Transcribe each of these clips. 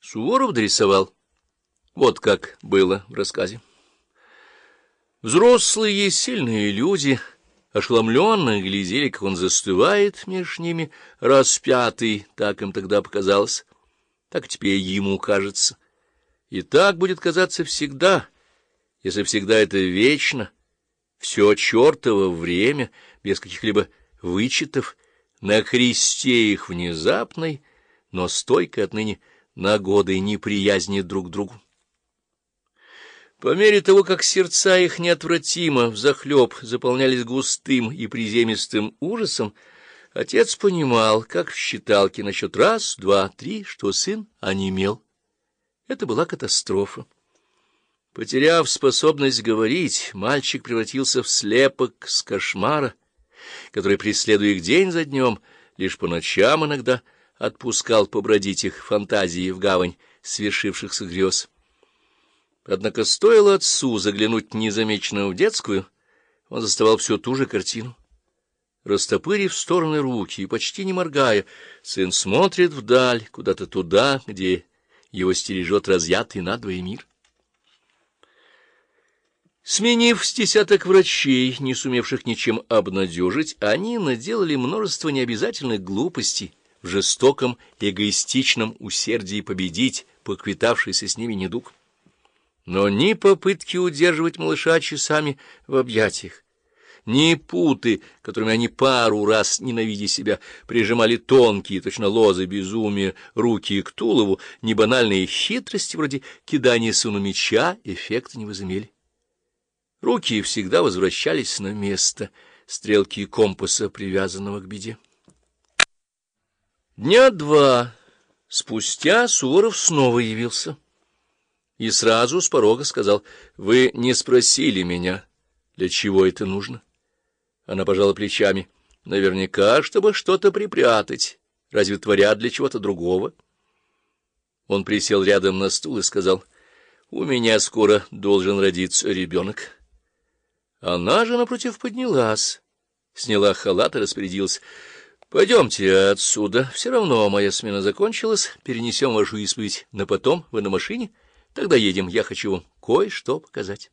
Суворов дорисовал. Вот как было в рассказе. Взрослые сильные люди ошеломленно глядели, как он застывает между ними, распятый, так им тогда показалось, так теперь ему кажется. И так будет казаться всегда, если всегда это вечно, все чертово время, без каких-либо вычетов, на кресте их внезапной, но стойкой отныне нагоды и неприязни друг к другу. По мере того, как сердца их неотвратимо взахлеб заполнялись густым и приземистым ужасом, отец понимал, как в считалке насчет раз, два, три, что сын онемел. Это была катастрофа. Потеряв способность говорить, мальчик превратился в слепок с кошмара, который, преследуя их день за днем, лишь по ночам иногда отпускал побродить их фантазии в гавань свершившихся грез. Однако стоило отцу заглянуть незамеченно в детскую, он заставал всю ту же картину. Растопырив в стороны руки и почти не моргая, сын смотрит вдаль, куда-то туда, где его стережет разъятый надвое мир. Сменив с десяток врачей, не сумевших ничем обнадежить, они наделали множество необязательных глупостей в жестоком эгоистичном усердии победить поквитавшийся с ними недуг. Но ни попытки удерживать малыша часами в объятиях, ни путы, которыми они пару раз, ненавидя себя, прижимали тонкие, точно лозы безумия, руки к тулову, ни банальные хитрости вроде кидания сыну мяча эффекта не возымели. Руки всегда возвращались на место, стрелки компаса, привязанного к беде. Дня два спустя Суворов снова явился. И сразу с порога сказал: «Вы не спросили меня, для чего это нужно?» Она пожала плечами. «Наверняка, чтобы что-то припрятать. Разве творят для чего-то другого?» Он присел рядом на стул и сказал: «У меня скоро должен родиться ребенок». Она же, напротив, поднялась, сняла халат и распорядилась: «Пойдемте отсюда. Все равно моя смена закончилась. Перенесем вашу исповедь на потом. Вы на машине? Тогда едем, я хочу вам кое-что показать».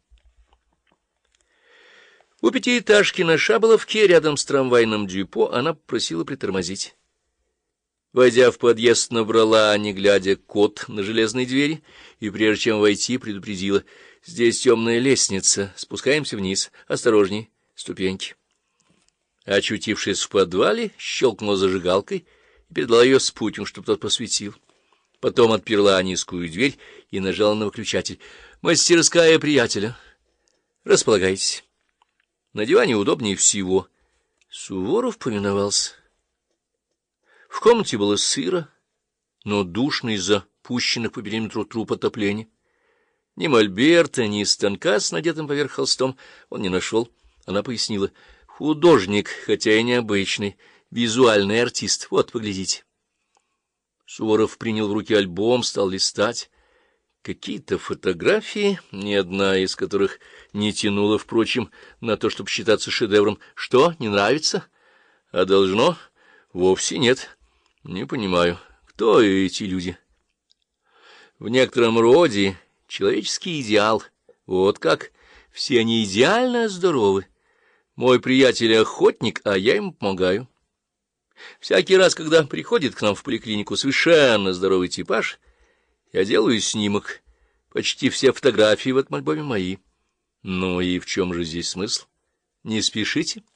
У пятиэтажки на Шаболовке, рядом с трамвайным депо, она попросила притормозить. Войдя в подъезд, набрала, не глядя, код на железной двери, и прежде чем войти, предупредила: «Здесь темная лестница, спускаемся вниз, осторожней, ступеньки». Очутившись в подвале, щелкнула зажигалкой и передала ее спутнику, чтобы тот посветил. Потом отперла низкую дверь и нажала на выключатель. «Мастерская приятеля. Располагайтесь. На диване удобнее всего». Суворов повиновался. В комнате было сыро, но душно из-за пущенных по периметру труб отопления. Ни мольберта, ни станка с надетым поверх холстом он не нашел. Она пояснила: «Художник, хотя и необычный, визуальный артист. Вот, поглядите». Суворов принял в руки альбом, стал листать. Какие-то фотографии, ни одна из которых не тянула, впрочем, на то, чтобы считаться шедевром. Что, не нравится? А должно? Вовсе нет. Не понимаю, кто эти люди? В некотором роде человеческий идеал. Вот как. Все они идеально здоровы. Мой приятель охотник, а я ему помогаю. Всякий раз, когда приходит к нам в поликлинику совершенно здоровый типаж, я делаю снимок. Почти все фотографии в этом альбоме мои. Ну и в чем же здесь смысл? Не спешите.